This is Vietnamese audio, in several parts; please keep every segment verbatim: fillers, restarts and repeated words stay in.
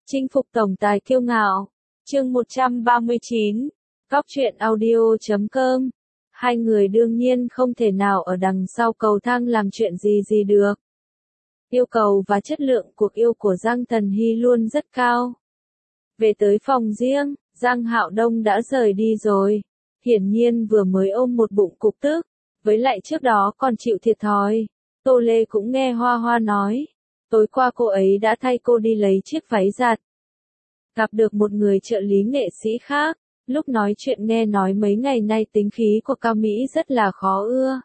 Chinh phục tổng tài kiêu ngạo. Chương một trăm ba mươi chín. Cóc truyện audio chấm com. Hai người đương nhiên không thể nào ở đằng sau cầu thang làm chuyện gì gì được. Yêu cầu và chất lượng cuộc yêu của Giang Tần Hy luôn rất cao. Về tới phòng riêng, Giang Hạo Đông đã rời đi rồi. Hiển nhiên vừa mới ôm một bụng cục tức, với lại trước đó còn chịu thiệt thòi. Tô Lê cũng nghe Hoa Hoa nói. Tối qua cô ấy đã thay cô đi lấy chiếc váy giặt. Gặp được một người trợ lý nghệ sĩ khác, lúc nói chuyện nghe nói mấy ngày nay tính khí của Cao Mỹ rất là khó ưa.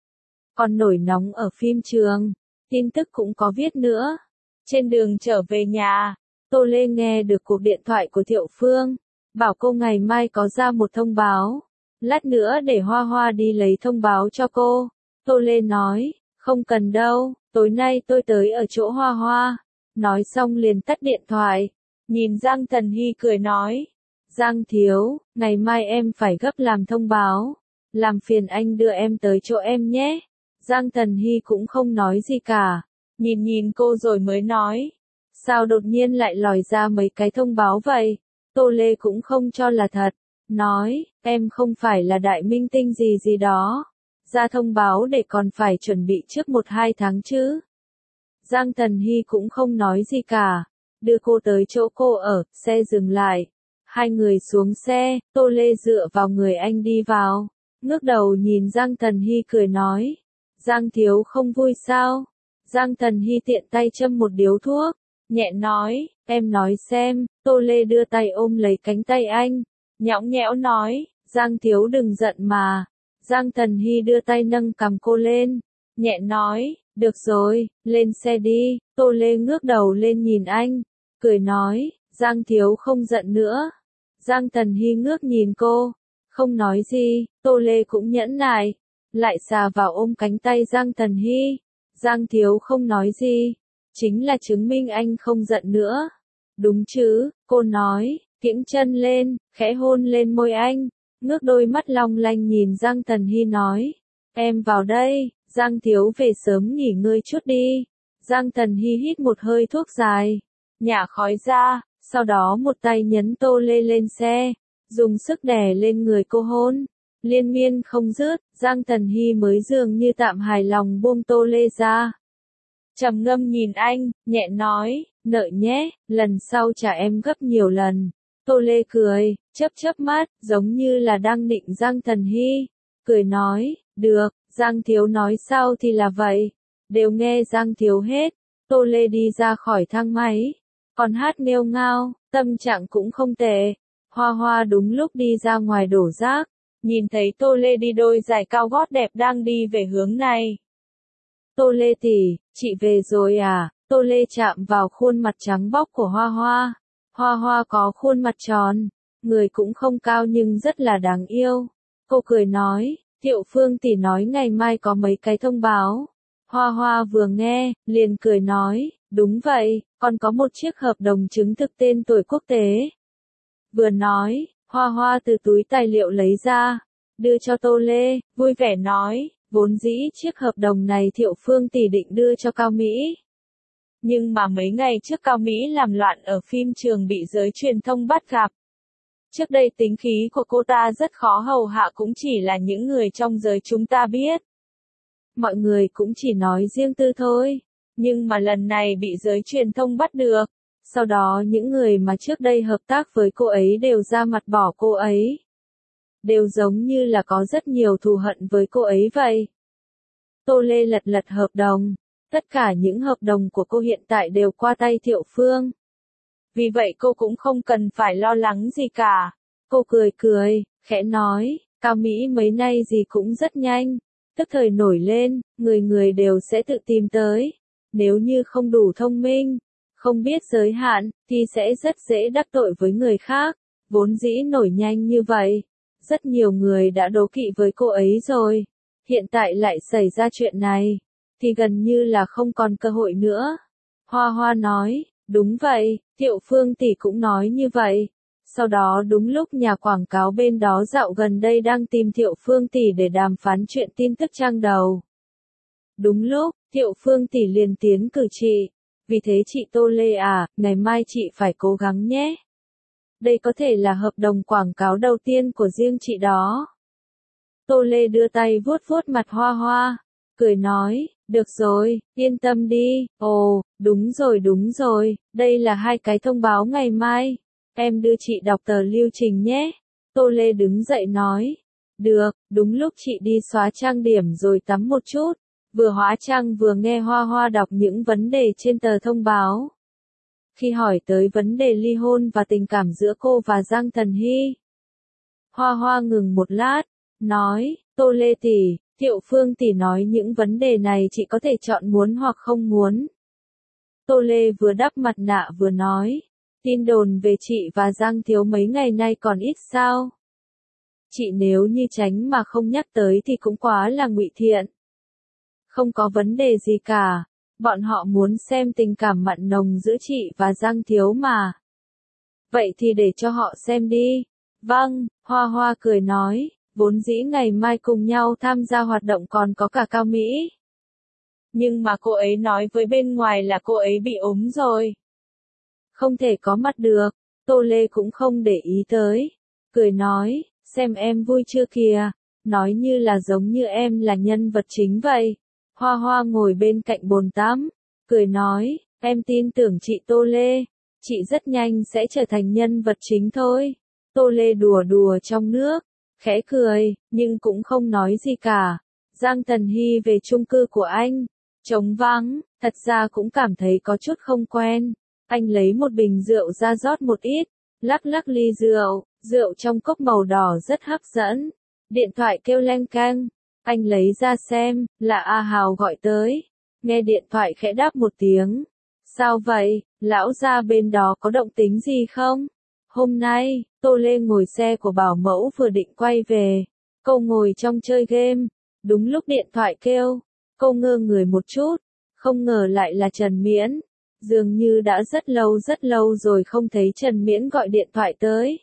Còn nổi nóng ở phim trường, tin tức cũng có viết nữa. Trên đường trở về nhà, Tô Lê nghe được cuộc điện thoại của Thiệu Phương, bảo cô ngày mai có ra một thông báo. Lát nữa để Hoa Hoa đi lấy thông báo cho cô. Tô Lê nói, không cần đâu, tối nay tôi tới ở chỗ Hoa Hoa. Nói xong liền tắt điện thoại. Nhìn Giang Tần Hy cười nói, Giang thiếu, ngày mai em phải gấp làm thông báo. Làm phiền anh đưa em tới chỗ em nhé. Giang Tần Hy cũng không nói gì cả. Nhìn nhìn cô rồi mới nói, sao đột nhiên lại lòi ra mấy cái thông báo vậy? Tô Lê cũng không cho là thật. Nói, em không phải là đại minh tinh gì gì đó. Ra thông báo để còn phải chuẩn bị trước một hai tháng chứ. Giang Tần Hy cũng không nói gì cả. Đưa cô tới chỗ cô ở, xe dừng lại. Hai người xuống xe, Tô Lê dựa vào người anh đi vào. Ngước đầu nhìn Giang Tần Hy cười nói. Giang thiếu không vui sao? Giang Tần Hy tiện tay châm một điếu thuốc. Nhẹ nói, em nói xem. Tô Lê đưa tay ôm lấy cánh tay anh. Nhõng nhẽo nói, Giang thiếu đừng giận mà. Giang Tần Hy đưa tay nâng cằm cô lên. Nhẹ nói, được rồi, lên xe đi. Tô Lê ngước đầu lên nhìn anh. Cười nói, Giang thiếu không giận nữa. Giang Tần Hy ngước nhìn cô. Không nói gì, Tô Lê cũng nhẫn nại. Lại xà vào ôm cánh tay Giang Tần Hy. Giang thiếu không nói gì. Chính là chứng minh anh không giận nữa. Đúng chứ, cô nói, kiễng chân lên, khẽ hôn lên môi anh. Ngước đôi mắt long lanh nhìn Giang Tần Hy nói. Em vào đây, Giang thiếu về sớm nghỉ ngơi chút đi. Giang Tần Hy hít một hơi thuốc dài. Nhả khói ra, sau đó một tay nhấn Tô Lê lên xe, dùng sức đè lên người cô hôn, liên miên không dứt. Giang Tần Hy mới dường như tạm hài lòng buông Tô Lê ra. Trầm ngâm nhìn anh, nhẹ nói, nợ nhé, lần sau trả em gấp nhiều lần. Tô Lê cười, chớp chớp mắt, giống như là đang nịnh Giang Tần Hy. Cười nói, được, Giang thiếu nói sao thì là vậy. Đều nghe Giang thiếu hết. Tô Lê đi ra khỏi thang máy. Còn hát nghêu ngao, tâm trạng cũng không tệ. Hoa Hoa đúng lúc đi ra ngoài đổ rác, nhìn thấy Tô Lê đi đôi giày cao gót đẹp đang đi về hướng này. Tô Lê tỷ, chị về rồi à? Tô Lê chạm vào khuôn mặt trắng bóc của Hoa Hoa. Hoa Hoa có khuôn mặt tròn, người cũng không cao nhưng rất là đáng yêu. Cô cười nói, Thiệu Phương tỷ nói ngày mai có mấy cái thông báo. Hoa Hoa vừa nghe, liền cười nói, đúng vậy, còn có một chiếc hợp đồng chứng thực tên tuổi quốc tế. Vừa nói, Hoa Hoa từ túi tài liệu lấy ra, đưa cho Tô Lê, vui vẻ nói, vốn dĩ chiếc hợp đồng này Thiệu Phương tỷ định đưa cho Cao Mỹ. Nhưng mà mấy ngày trước Cao Mỹ làm loạn ở phim trường bị giới truyền thông bắt gặp. Trước đây tính khí của cô ta rất khó hầu hạ cũng chỉ là những người trong giới chúng ta biết. Mọi người cũng chỉ nói riêng tư thôi. Nhưng mà lần này bị giới truyền thông bắt được. Sau đó những người mà trước đây hợp tác với cô ấy đều ra mặt bỏ cô ấy. Đều giống như là có rất nhiều thù hận với cô ấy vậy. Tô Lê lật lật hợp đồng. Tất cả những hợp đồng của cô hiện tại đều qua tay Thiệu Phương. Vì vậy cô cũng không cần phải lo lắng gì cả. Cô cười cười, khẽ nói, Cao Mỹ mấy nay gì cũng rất nhanh. Tức thời nổi lên, người người đều sẽ tự tìm tới. Nếu như không đủ thông minh, không biết giới hạn, thì sẽ rất dễ đắc tội với người khác. Vốn dĩ nổi nhanh như vậy. Rất nhiều người đã đố kỵ với cô ấy rồi. Hiện tại lại xảy ra chuyện này. Thì gần như là không còn cơ hội nữa. Hoa Hoa nói, đúng vậy, Thiệu Phương tỷ cũng nói như vậy. Sau đó đúng lúc nhà quảng cáo bên đó dạo gần đây đang tìm Thiệu Phương tỷ để đàm phán chuyện tin tức trang đầu. Đúng lúc, Thiệu Phương tỷ liền tiến cử chị. Vì thế chị Tô Lê à, ngày mai chị phải cố gắng nhé. Đây có thể là hợp đồng quảng cáo đầu tiên của riêng chị đó. Tô Lê đưa tay vuốt vuốt mặt Hoa Hoa, cười nói, được rồi, yên tâm đi. Ồ, đúng rồi đúng rồi, đây là hai cái thông báo ngày mai. Em đưa chị đọc tờ lưu trình nhé. Tô Lê đứng dậy nói, được, đúng lúc chị đi xóa trang điểm rồi tắm một chút. Vừa hóa trang vừa nghe Hoa Hoa đọc những vấn đề trên tờ thông báo. Khi hỏi tới vấn đề ly hôn và tình cảm giữa cô và Giang Thần Hy, Hoa Hoa ngừng một lát, nói, Tô Lê tỷ, Thiệu Phương tỷ nói những vấn đề này chị có thể chọn muốn hoặc không muốn. Tô Lê vừa đắp mặt nạ vừa nói, tin đồn về chị và Giang Thiếu mấy ngày nay còn ít sao? Chị nếu như tránh mà không nhắc tới thì cũng quá là ngụy thiện. Không có vấn đề gì cả, bọn họ muốn xem tình cảm mặn nồng giữa chị và Giang Thiếu mà. Vậy thì để cho họ xem đi. Vâng, Hoa Hoa cười nói, vốn dĩ ngày mai cùng nhau tham gia hoạt động còn có cả Cao Mỹ. Nhưng mà cô ấy nói với bên ngoài là cô ấy bị ốm rồi. Không thể có mặt được, Tô Lê cũng không để ý tới. Cười nói, xem em vui chưa kìa, nói như là giống như em là nhân vật chính vậy. Hoa Hoa ngồi bên cạnh bồn tắm, cười nói, em tin tưởng chị Tô Lê, chị rất nhanh sẽ trở thành nhân vật chính thôi. Tô Lê đùa đùa trong nước, khẽ cười, nhưng cũng không nói gì cả. Giang Thần Hy về chung cư của anh, trống vắng, thật ra cũng cảm thấy có chút không quen. Anh lấy một bình rượu ra rót một ít, lắc lắc ly rượu, rượu trong cốc màu đỏ rất hấp dẫn. Điện thoại kêu leng keng, anh lấy ra xem, là A Hào gọi tới. Nghe điện thoại khẽ đáp một tiếng. Sao vậy, lão gia bên đó có động tính gì không? Hôm nay, Tô Lê ngồi xe của bảo mẫu vừa định quay về. Cô ngồi trong chơi game. Đúng lúc điện thoại kêu, cô ngơ người một chút. Không ngờ lại là Trần Miễn. Dường như đã rất lâu rất lâu rồi không thấy Trần Miễn gọi điện thoại tới.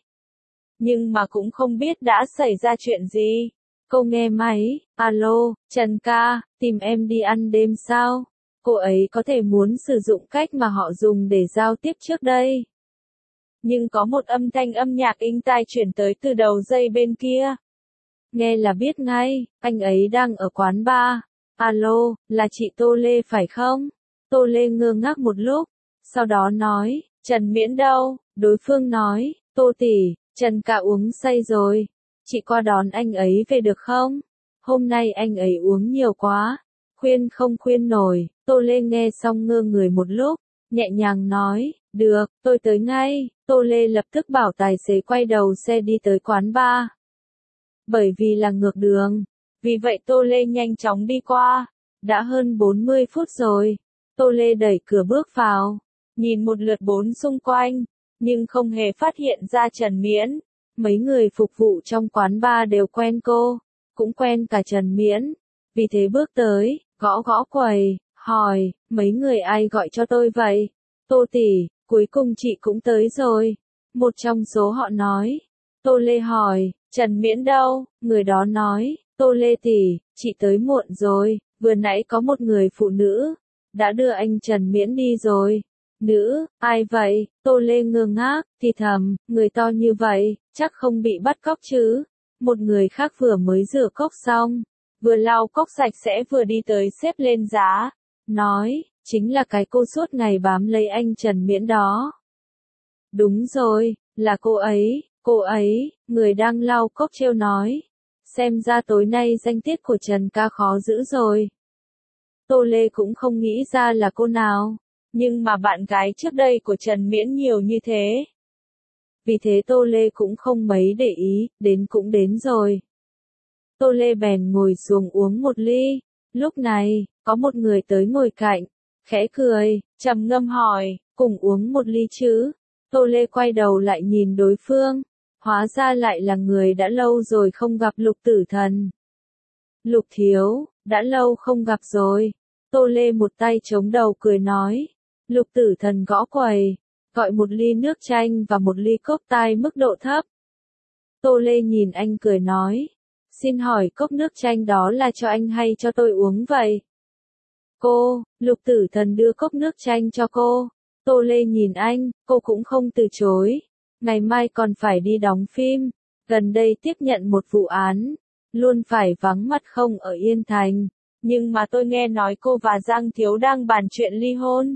Nhưng mà cũng không biết đã xảy ra chuyện gì. Cô nghe máy, alo, Trần ca, tìm em đi ăn đêm sao? Cô ấy có thể muốn sử dụng cách mà họ dùng để giao tiếp trước đây. Nhưng có một âm thanh âm nhạc inh tai chuyển tới từ đầu dây bên kia. Nghe là biết ngay, anh ấy đang ở quán bar. Alo, là chị Tô Lê phải không? Tô Lê ngơ ngác một lúc, sau đó nói, Trần Miễn đâu? Đối phương nói, Tô tỷ, Trần ca uống say rồi. Chị qua đón anh ấy về được không? Hôm nay anh ấy uống nhiều quá. Khuyên không khuyên nổi. Tô Lê nghe xong ngơ người một lúc, nhẹ nhàng nói, được, tôi tới ngay. Tô Lê lập tức bảo tài xế quay đầu xe đi tới quán bar. Bởi vì là ngược đường, vì vậy Tô Lê nhanh chóng đi qua. Đã hơn bốn mươi phút rồi. Tô Lê đẩy cửa bước vào, nhìn một lượt bốn xung quanh, nhưng không hề phát hiện ra Trần Miễn. Mấy người phục vụ trong quán bar đều quen cô, cũng quen cả Trần Miễn. Vì thế bước tới, gõ gõ quầy, hỏi, mấy người ai gọi cho tôi vậy? Tô tỷ, cuối cùng chị cũng tới rồi. Một trong số họ nói. Tô Lê hỏi, Trần Miễn đâu? Người đó nói, Tô Lê tỷ, chị tới muộn rồi, vừa nãy có một người phụ nữ đã đưa anh Trần Miễn đi rồi. Nữ, ai vậy? Tô Lê ngơ ngác, thì thầm, người to như vậy, chắc không bị bắt cóc chứ. Một người khác vừa mới rửa cốc xong, vừa lau cốc sạch sẽ vừa đi tới xếp lên giá, nói, chính là cái cô suốt ngày bám lấy anh Trần Miễn đó. Đúng rồi, là cô ấy, cô ấy, người đang lau cốc trêu nói. Xem ra tối nay danh tiết của Trần ca khó giữ rồi. Tô Lê cũng không nghĩ ra là cô nào, nhưng mà bạn gái trước đây của Trần Miễn nhiều như thế. Vì thế Tô Lê cũng không mấy để ý, đến cũng đến rồi. Tô Lê bèn ngồi xuống uống một ly. Lúc này, có một người tới ngồi cạnh, khẽ cười, trầm ngâm hỏi, cùng uống một ly chứ? Tô Lê quay đầu lại nhìn đối phương, hóa ra lại là người đã lâu rồi không gặp Lục Tử Thần. Lục thiếu, đã lâu không gặp rồi. Tô Lê một tay chống đầu cười nói. Lục Tử Thần gõ quầy, gọi một ly nước chanh và một ly cốc tai mức độ thấp. Tô Lê nhìn anh cười nói. Xin hỏi cốc nước chanh đó là cho anh hay cho tôi uống vậy? Cô, Lục Tử Thần đưa cốc nước chanh cho cô. Tô Lê nhìn anh, cô cũng không từ chối. Ngày mai còn phải đi đóng phim. Gần đây tiếp nhận một vụ án. Luôn phải vắng mặt không ở Yên Thành. Nhưng mà tôi nghe nói cô và Giang Thiếu đang bàn chuyện ly hôn.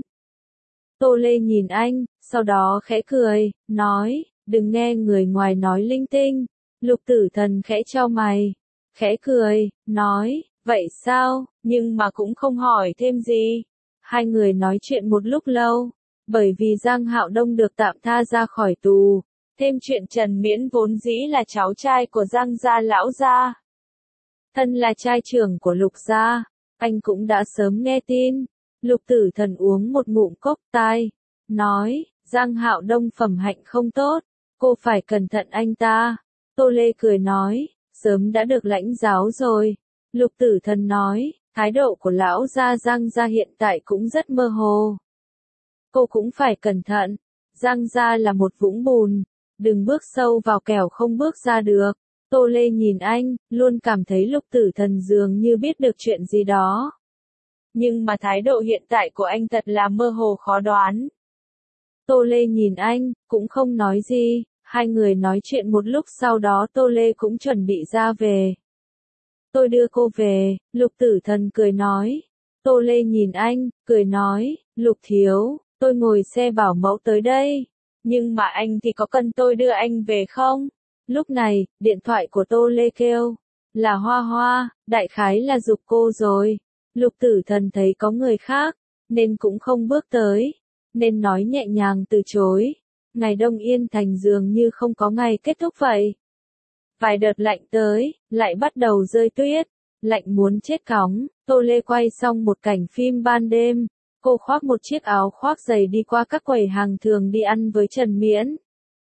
Tô Lê nhìn anh, sau đó khẽ cười, nói, đừng nghe người ngoài nói linh tinh. Lục Tử Thần khẽ chau mày, khẽ cười, nói, vậy sao, nhưng mà cũng không hỏi thêm gì. Hai người nói chuyện một lúc lâu, bởi vì Giang Hạo Đông được tạm tha ra khỏi tù, thêm chuyện Trần Miễn vốn dĩ là cháu trai của Giang gia lão gia. Thân là trai trưởng của Lục gia, anh cũng đã sớm nghe tin. Lục Tử Thần uống một ngụm cốc tai, nói, Giang Hạo Đông phẩm hạnh không tốt, cô phải cẩn thận anh ta. Tô Lê cười nói, sớm đã được lãnh giáo rồi. Lục Tử Thần nói, thái độ của lão gia Giang gia hiện tại cũng rất mơ hồ. Cô cũng phải cẩn thận, Giang gia là một vũng bùn, đừng bước sâu vào kẻo không bước ra được. Tô Lê nhìn anh, luôn cảm thấy Lục Tử Thần dường như biết được chuyện gì đó. Nhưng mà thái độ hiện tại của anh thật là mơ hồ khó đoán. Tô Lê nhìn anh, cũng không nói gì, hai người nói chuyện một lúc sau đó Tô Lê cũng chuẩn bị ra về. Tôi đưa cô về, Lục Tử Thần cười nói. Tô Lê nhìn anh, cười nói, Lục Thiếu, tôi ngồi xe bảo mẫu tới đây. Nhưng mà anh thì có cần tôi đưa anh về không? Lúc này, điện thoại của Tô Lê kêu, là Hoa Hoa, đại khái là giục cô rồi. Lục Tử Thần thấy có người khác, nên cũng không bước tới, nên nói nhẹ nhàng từ chối. Ngày Đông Yên Thành dường như không có ngày kết thúc vậy. Vài đợt lạnh tới, lại bắt đầu rơi tuyết, lạnh muốn chết cóng. Tô Lê quay xong một cảnh phim ban đêm, cô khoác một chiếc áo khoác dày đi qua các quầy hàng thường đi ăn với Trần Miễn.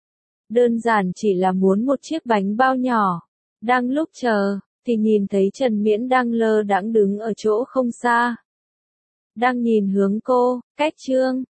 Đơn giản chỉ là muốn một chiếc bánh bao nhỏ. Đang lúc chờ, thì nhìn thấy Trần Miễn đang lơ đãng đứng ở chỗ không xa. Đang nhìn hướng cô, cách Trương,